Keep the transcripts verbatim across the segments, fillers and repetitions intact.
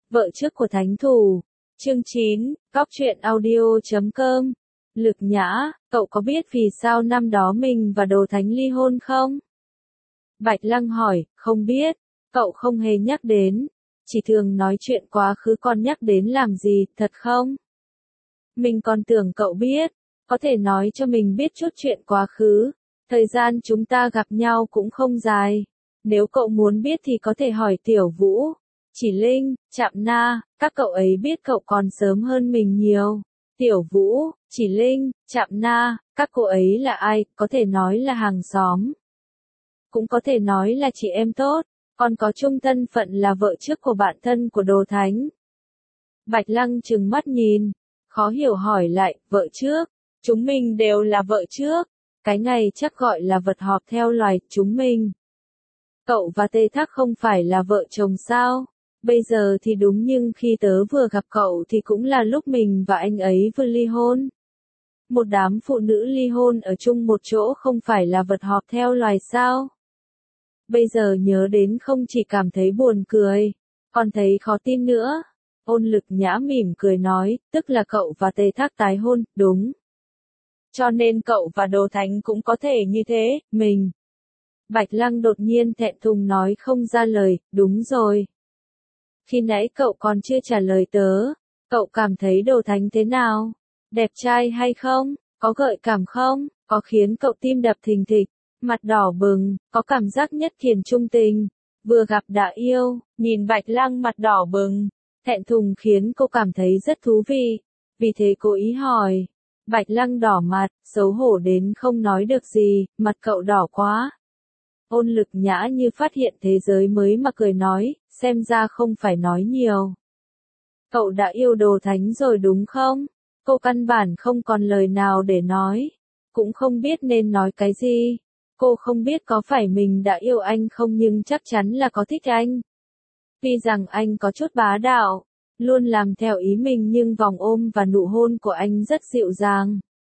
Vợ trước của thánh thủ. Chương chín, Góc truyện audio chấm com. Lực Nhã, cậu có biết vì sao năm đó mình và Đồ Thánh ly hôn không? Bạch Lăng hỏi, không biết, cậu không hề nhắc đến, chỉ thường nói chuyện quá khứ còn nhắc đến làm gì, thật không? Mình còn tưởng cậu biết, có thể nói cho mình biết chút chuyện quá khứ, thời gian chúng ta gặp nhau cũng không dài, nếu cậu muốn biết thì có thể hỏi Tiểu Vũ, Chỉ Linh, Trạm Na, các cậu ấy biết cậu còn sớm hơn mình nhiều. Tiểu Vũ, Chỉ Linh, Trạm Na, các cô ấy là ai, có thể nói là hàng xóm. Cũng có thể nói là chị em tốt, còn có chung thân phận là vợ trước của bạn thân của Đồ Thánh. Bạch Lăng trừng mắt nhìn, khó hiểu hỏi lại, vợ trước, chúng mình đều là vợ trước, cái ngày chắc gọi là vật họp theo loài, chúng mình. Cậu và Tê Thác không phải là vợ chồng sao? Bây giờ thì đúng nhưng khi tớ vừa gặp cậu thì cũng là lúc mình và anh ấy vừa ly hôn. Một đám phụ nữ ly hôn ở chung một chỗ không phải là vật họp theo loài sao? Bây giờ nhớ đến không chỉ cảm thấy buồn cười, còn thấy khó tin nữa. Ôn Lực Nhã mỉm cười nói, tức là cậu và Tê Thác tái hôn, đúng. Cho nên cậu và Đồ Thánh cũng có thể như thế, mình. Bạch Lăng đột nhiên thẹn thùng nói không ra lời, đúng rồi. Khi nãy cậu còn chưa trả lời tớ, cậu cảm thấy Đồ Thánh thế nào? Đẹp trai hay không? Có gợi cảm không? Có khiến cậu tim đập thình thịch, mặt đỏ bừng, có cảm giác nhất thiền trung tình, vừa gặp đã yêu, nhìn Bạch Lăng mặt đỏ bừng, thẹn thùng khiến cô cảm thấy rất thú vị, vì thế cố ý hỏi. Bạch Lăng đỏ mặt, xấu hổ đến không nói được gì, mặt cậu đỏ quá. Ôn Lực Nhã như phát hiện thế giới mới mà cười nói, xem ra không phải nói nhiều. Cậu đã yêu Đồ Thánh rồi đúng không? Cô căn bản không còn lời nào để nói, cũng không biết nên nói cái gì. Cô không biết có phải mình đã yêu anh không nhưng chắc chắn là có thích anh. Tuy rằng anh có chút bá đạo, luôn làm theo ý mình nhưng vòng ôm và nụ hôn của anh rất dịu dàng.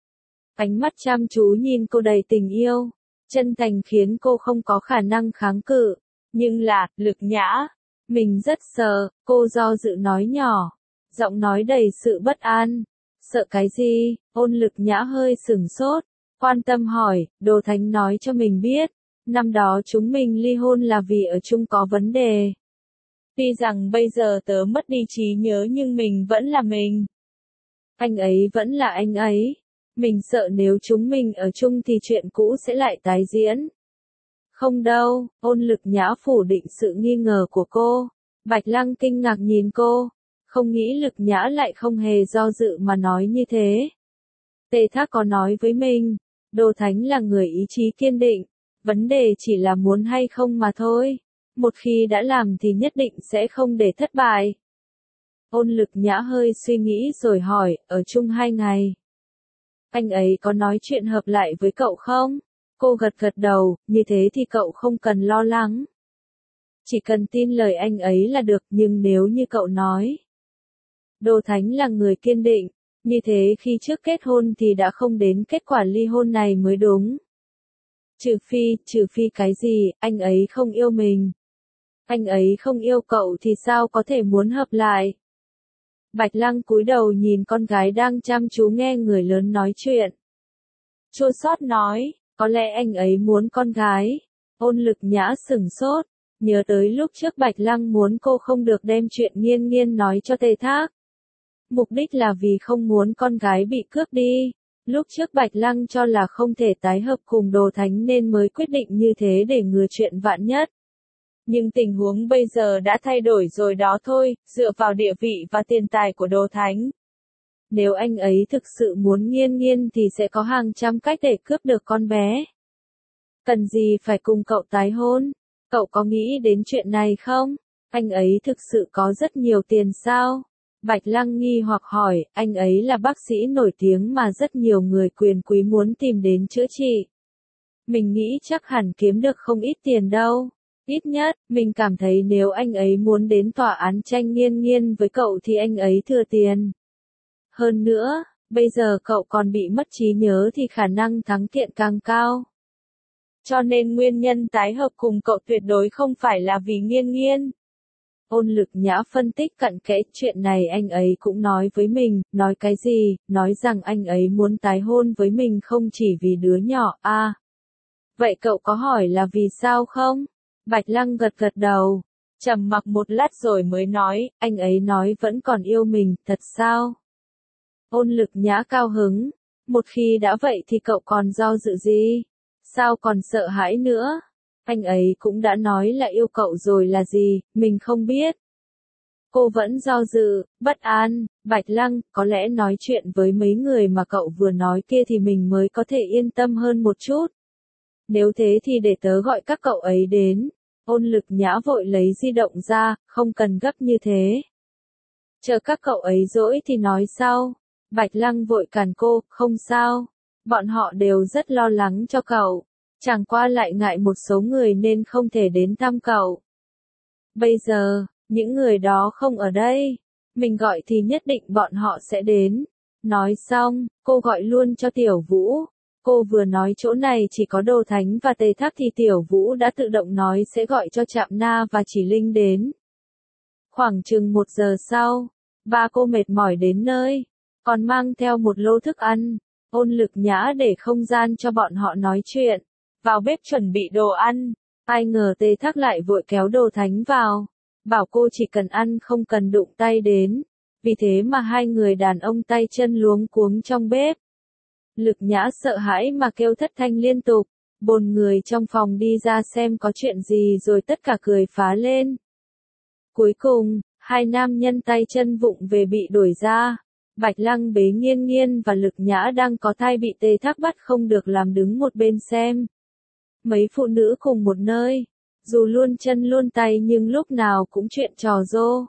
Ánh mắt chăm chú nhìn cô đầy tình yêu, chân thành khiến cô không có khả năng kháng cự. Nhưng là, Lực Nhã, mình rất sợ, cô do dự nói nhỏ, giọng nói đầy sự bất an. Sợ cái gì? Ôn Lực Nhã hơi sửng sốt, quan tâm hỏi, Đồ Thánh nói cho mình biết, năm đó chúng mình ly hôn là vì ở chung có vấn đề. Tuy rằng bây giờ tớ mất đi trí nhớ nhưng mình vẫn là mình. Anh ấy vẫn là anh ấy. Mình sợ nếu chúng mình ở chung thì chuyện cũ sẽ lại tái diễn. Không đâu, Ôn Lực Nhã phủ định sự nghi ngờ của cô. Bạch Lăng kinh ngạc nhìn cô, không nghĩ Lực Nhã lại không hề do dự mà nói như thế. Tê Thác có nói với mình, Đồ Thánh là người ý chí kiên định, vấn đề chỉ là muốn hay không mà thôi. Một khi đã làm thì nhất định sẽ không để thất bại. Ôn Lực Nhã hơi suy nghĩ rồi hỏi, ở chung hai ngày. Anh ấy có nói chuyện hợp lại với cậu không? Cô gật gật đầu, như thế thì cậu không cần lo lắng. Chỉ cần tin lời anh ấy là được, nhưng nếu như cậu nói, Đồ Thánh là người kiên định, như thế khi trước kết hôn thì đã không đến kết quả ly hôn này mới đúng. Trừ phi, trừ phi cái gì, anh ấy không yêu mình. Anh ấy không yêu cậu thì sao có thể muốn hợp lại? Bạch Lăng cúi đầu nhìn con gái đang chăm chú nghe người lớn nói chuyện. Chua xót nói, có lẽ anh ấy muốn con gái. Ôn Lực Nhã sửng sốt, nhớ tới lúc trước Bạch Lăng muốn cô không được đem chuyện Nghiên Nghiên nói cho Tê Thác. Mục đích là vì không muốn con gái bị cướp đi. Lúc trước Bạch Lăng cho là không thể tái hợp cùng Đồ Thánh nên mới quyết định như thế để ngừa chuyện vạn nhất. Nhưng tình huống bây giờ đã thay đổi rồi đó thôi, dựa vào địa vị và tiền tài của Đồ Thánh. Nếu anh ấy thực sự muốn Nghiên Nghiên thì sẽ có hàng trăm cách để cướp được con bé. Cần gì phải cùng cậu tái hôn? Cậu có nghĩ đến chuyện này không? Anh ấy thực sự có rất nhiều tiền sao? Bạch Lăng nghi hoặc hỏi, anh ấy là bác sĩ nổi tiếng mà rất nhiều người quyền quý muốn tìm đến chữa trị. Mình nghĩ chắc hẳn kiếm được không ít tiền đâu. Ít nhất, mình cảm thấy nếu anh ấy muốn đến tòa án tranh Nghiên Nghiên với cậu thì anh ấy thừa tiền. Hơn nữa, bây giờ cậu còn bị mất trí nhớ thì khả năng thắng kiện càng cao. Cho nên nguyên nhân tái hợp cùng cậu tuyệt đối không phải là vì Nghiên Nghiên. Ôn Lực Nhã phân tích cặn kẽ, chuyện này anh ấy cũng nói với mình, nói cái gì, nói rằng anh ấy muốn tái hôn với mình không chỉ vì đứa nhỏ, à. Vậy cậu có hỏi là vì sao không? Bạch Lăng gật gật đầu, trầm mặc một lát rồi mới nói, anh ấy nói vẫn còn yêu mình, thật sao? Ôn Lực Nhã cao hứng, một khi đã vậy thì cậu còn do dự gì? Sao còn sợ hãi nữa? Anh ấy cũng đã nói là yêu cậu rồi là gì, mình không biết. Cô vẫn do dự, bất an, Bạch Lăng, có lẽ nói chuyện với mấy người mà cậu vừa nói kia thì mình mới có thể yên tâm hơn một chút. Nếu thế thì để tớ gọi các cậu ấy đến. Ôn Lực Nhã vội lấy di động ra, không cần gấp như thế. Chờ các cậu ấy dỗi thì nói sau. Bạch Lăng vội cản cô, không sao. Bọn họ đều rất lo lắng cho cậu. Chẳng qua lại ngại một số người nên không thể đến thăm cậu. Bây giờ, những người đó không ở đây. Mình gọi thì nhất định bọn họ sẽ đến. Nói xong, cô gọi luôn cho Tiểu Vũ. Cô vừa nói chỗ này chỉ có Đồ Thánh và Tề Thác thì Tiểu Vũ đã tự động nói sẽ gọi cho Trạm Na và Chỉ Linh đến. Khoảng chừng một giờ sau, ba cô mệt mỏi đến nơi, còn mang theo một lô thức ăn. Ôn Lực Nhã để không gian cho bọn họ nói chuyện, vào bếp chuẩn bị đồ ăn. Ai ngờ Tề Thác lại vội kéo Đồ Thánh vào, bảo cô chỉ cần ăn không cần đụng tay đến. Vì thế mà hai người đàn ông tay chân luống cuống trong bếp. Lực Nhã sợ hãi mà kêu thất thanh liên tục, bồn người trong phòng đi ra xem có chuyện gì rồi tất cả cười phá lên. Cuối cùng, hai nam nhân tay chân vụng về bị đuổi ra. Bạch Lăng bế Nghiên Nghiên và Lực Nhã đang có thai bị Tề Thác bắt không được làm đứng một bên xem. Mấy phụ nữ cùng một nơi, dù luôn chân luôn tay nhưng lúc nào cũng chuyện trò rô.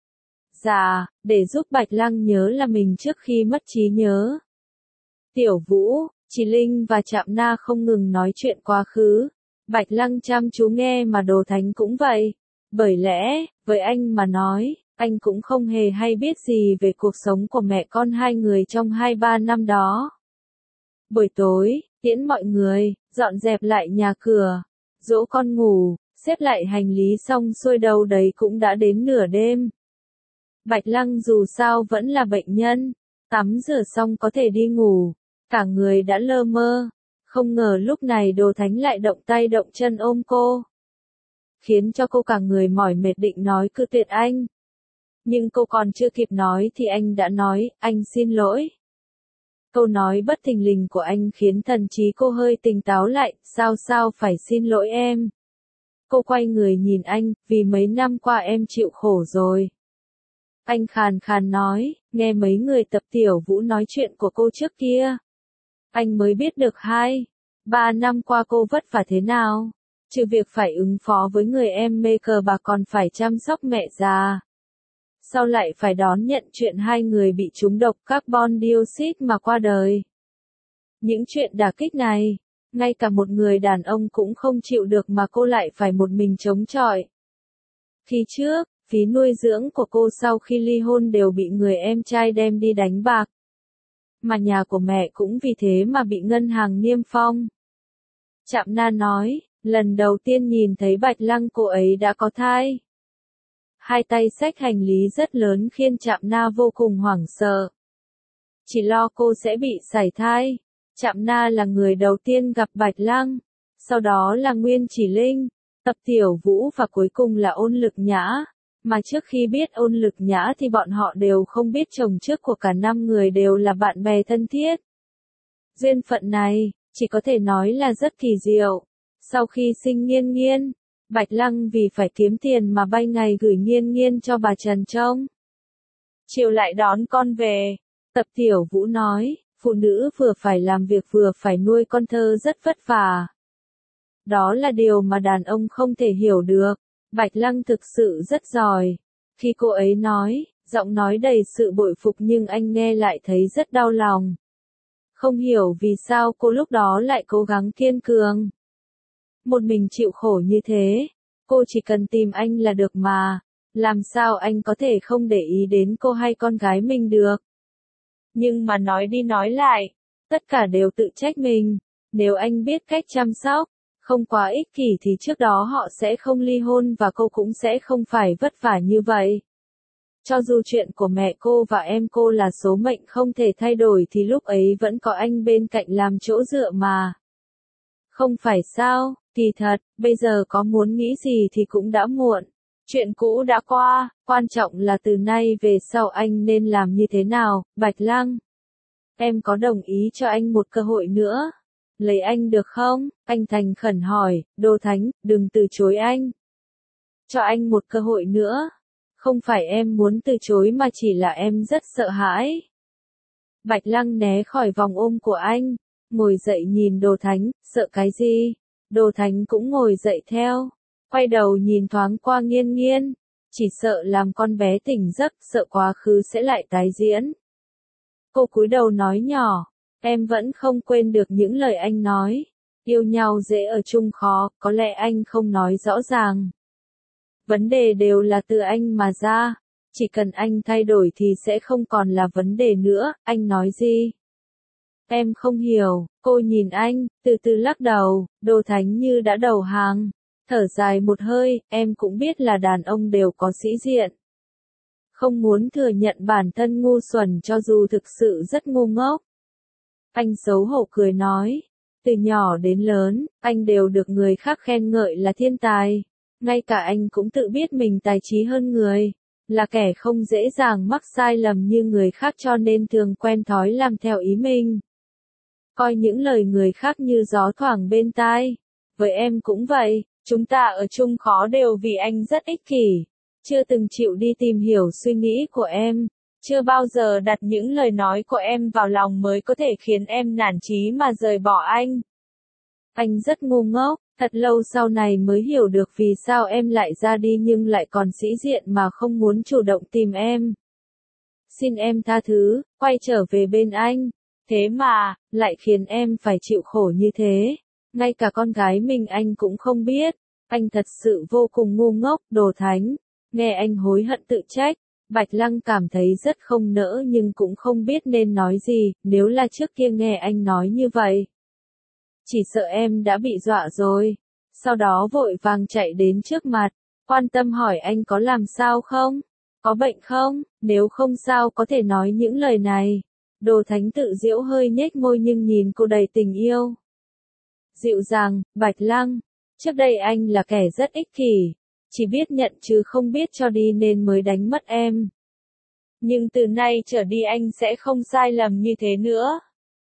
Dạ, để giúp Bạch Lăng nhớ là mình trước khi mất trí nhớ. Tiểu Vũ, Chỉ Linh và Trạm Na không ngừng nói chuyện quá khứ. Bạch Lăng chăm chú nghe mà Đồ Thánh cũng vậy. Bởi lẽ, với anh mà nói, anh cũng không hề hay biết gì về cuộc sống của mẹ con hai người trong hai ba năm đó. Buổi tối, tiễn mọi người, dọn dẹp lại nhà cửa, dỗ con ngủ, xếp lại hành lý xong xuôi đâu đấy cũng đã đến nửa đêm. Bạch Lăng dù sao vẫn là bệnh nhân, tắm rửa xong có thể đi ngủ, cả người đã lơ mơ, không ngờ lúc này Đồ Thánh lại động tay động chân ôm cô. Khiến cho cô cả người mỏi mệt định nói cự tuyệt anh. Nhưng cô còn chưa kịp nói thì anh đã nói, anh xin lỗi. Câu nói bất thình lình của anh khiến thần trí cô hơi tỉnh táo lại, sao sao phải xin lỗi em. Cô quay người nhìn anh, vì mấy năm qua em chịu khổ rồi. Anh khàn khàn nói, nghe mấy người tập Tiểu Vũ nói chuyện của cô trước kia. Anh mới biết được hai, ba năm qua cô vất vả thế nào. Trừ việc phải ứng phó với người em mê cờ bạc còn phải chăm sóc mẹ già. Sau lại phải đón nhận chuyện hai người bị trúng độc carbon dioxide mà qua đời. Những chuyện đả kích này, ngay cả một người đàn ông cũng không chịu được mà cô lại phải một mình chống chọi. Khi trước, phí nuôi dưỡng của cô sau khi ly hôn đều bị người em trai đem đi đánh bạc. Mà nhà của mẹ cũng vì thế mà bị ngân hàng niêm phong. Trạm Na nói, lần đầu tiên nhìn thấy Bạch Lăng cô ấy đã có thai. Hai tay xách hành lý rất lớn khiến Trạm Na vô cùng hoảng sợ. Chỉ lo cô sẽ bị sảy thai. Trạm Na là người đầu tiên gặp Bạch Lăng, sau đó là Nguyên Chỉ Linh, Tập Tiểu Vũ và cuối cùng là Ôn Lực Nhã. Mà trước khi biết Ôn Lực Nhã thì bọn họ đều không biết chồng trước của cả năm người đều là bạn bè thân thiết. Duyên phận này, chỉ có thể nói là rất kỳ diệu. Sau khi sinh Nghiên Nghiên, Bạch Lăng vì phải kiếm tiền mà bay ngày gửi Nghiên Nghiên cho bà Trần trông. Chiều lại đón con về. Tập Tiểu Vũ nói, phụ nữ vừa phải làm việc vừa phải nuôi con thơ rất vất vả. Đó là điều mà đàn ông không thể hiểu được. Bạch Lăng thực sự rất giỏi. Khi cô ấy nói, giọng nói đầy sự bội phục nhưng anh nghe lại thấy rất đau lòng. Không hiểu vì sao cô lúc đó lại cố gắng kiên cường. Một mình chịu khổ như thế, cô chỉ cần tìm anh là được mà. Làm sao anh có thể không để ý đến cô hay con gái mình được. Nhưng mà nói đi nói lại, tất cả đều tự trách mình. Nếu anh biết cách chăm sóc, không quá ích kỷ thì trước đó họ sẽ không ly hôn và cô cũng sẽ không phải vất vả như vậy. Cho dù chuyện của mẹ cô và em cô là số mệnh không thể thay đổi thì lúc ấy vẫn có anh bên cạnh làm chỗ dựa mà. Không phải sao, kỳ thật, bây giờ có muốn nghĩ gì thì cũng đã muộn. Chuyện cũ đã qua, quan trọng là từ nay về sau anh nên làm như thế nào, Bạch Lăng. Em có đồng ý cho anh một cơ hội nữa? Lấy anh được không? Anh thành khẩn hỏi, Đô Thánh, đừng từ chối anh. Cho anh một cơ hội nữa. Không phải em muốn từ chối mà chỉ là em rất sợ hãi. Bạch Lăng né khỏi vòng ôm của anh, ngồi dậy nhìn Đô Thánh, sợ cái gì? Đô Thánh cũng ngồi dậy theo, quay đầu nhìn thoáng qua Nghiên Nghiên, chỉ sợ làm con bé tỉnh giấc, sợ quá khứ sẽ lại tái diễn. Cô cúi đầu nói nhỏ, em vẫn không quên được những lời anh nói, yêu nhau dễ ở chung khó, có lẽ anh không nói rõ ràng. Vấn đề đều là từ anh mà ra, chỉ cần anh thay đổi thì sẽ không còn là vấn đề nữa, anh nói gì? Em không hiểu, cô nhìn anh, từ từ lắc đầu, Đô Thánh như đã đầu hàng, thở dài một hơi, em cũng biết là đàn ông đều có sĩ diện. Không muốn thừa nhận bản thân ngu xuẩn cho dù thực sự rất ngu ngốc. Anh xấu hổ cười nói, từ nhỏ đến lớn, anh đều được người khác khen ngợi là thiên tài. Ngay cả anh cũng tự biết mình tài trí hơn người, là kẻ không dễ dàng mắc sai lầm như người khác cho nên thường quen thói làm theo ý mình. Coi những lời người khác như gió thoảng bên tai. Với em cũng vậy, chúng ta ở chung khó đều vì anh rất ích kỷ. Chưa từng chịu đi tìm hiểu suy nghĩ của em, chưa bao giờ đặt những lời nói của em vào lòng mới có thể khiến em nản chí mà rời bỏ anh. Anh rất ngu ngốc, thật lâu sau này mới hiểu được vì sao em lại ra đi nhưng lại còn sĩ diện mà không muốn chủ động tìm em. Xin em tha thứ, quay trở về bên anh. Thế mà, lại khiến em phải chịu khổ như thế. Ngay cả con gái mình anh cũng không biết. Anh thật sự vô cùng ngu ngốc, Đồ Thánh. Nghe anh hối hận tự trách. Bạch Lăng cảm thấy rất không nỡ nhưng cũng không biết nên nói gì, nếu là trước kia nghe anh nói như vậy. Chỉ sợ em đã bị dọa rồi. Sau đó vội vàng chạy đến trước mặt, quan tâm hỏi anh có làm sao không? Có bệnh không? Nếu không sao có thể nói những lời này. Đồ Thánh tự giễu hơi nhếch môi nhưng nhìn cô đầy tình yêu. Dịu dàng, Bạch Lăng. Trước đây anh là kẻ rất ích kỷ. Chỉ biết nhận chứ không biết cho đi nên mới đánh mất em. Nhưng từ nay trở đi anh sẽ không sai lầm như thế nữa.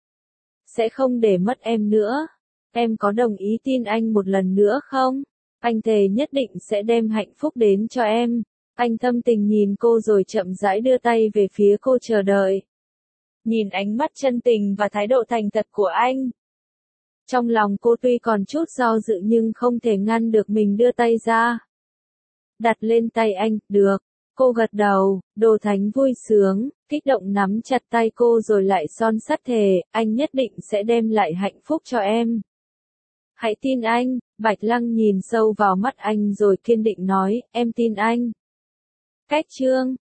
Sẽ không để mất em nữa. Em có đồng ý tin anh một lần nữa không? Anh thề nhất định sẽ đem hạnh phúc đến cho em. Anh thâm tình nhìn cô rồi chậm rãi đưa tay về phía cô chờ đợi. Nhìn ánh mắt chân tình và thái độ thành thật của anh. Trong lòng cô tuy còn chút do dự nhưng không thể ngăn được mình đưa tay ra. Đặt lên tay anh, được. Cô gật đầu, Đồ Thánh vui sướng, kích động nắm chặt tay cô rồi lại son sắt thề, anh nhất định sẽ đem lại hạnh phúc cho em. Hãy tin anh, Bạch Lăng nhìn sâu vào mắt anh rồi kiên định nói, em tin anh. Cách chương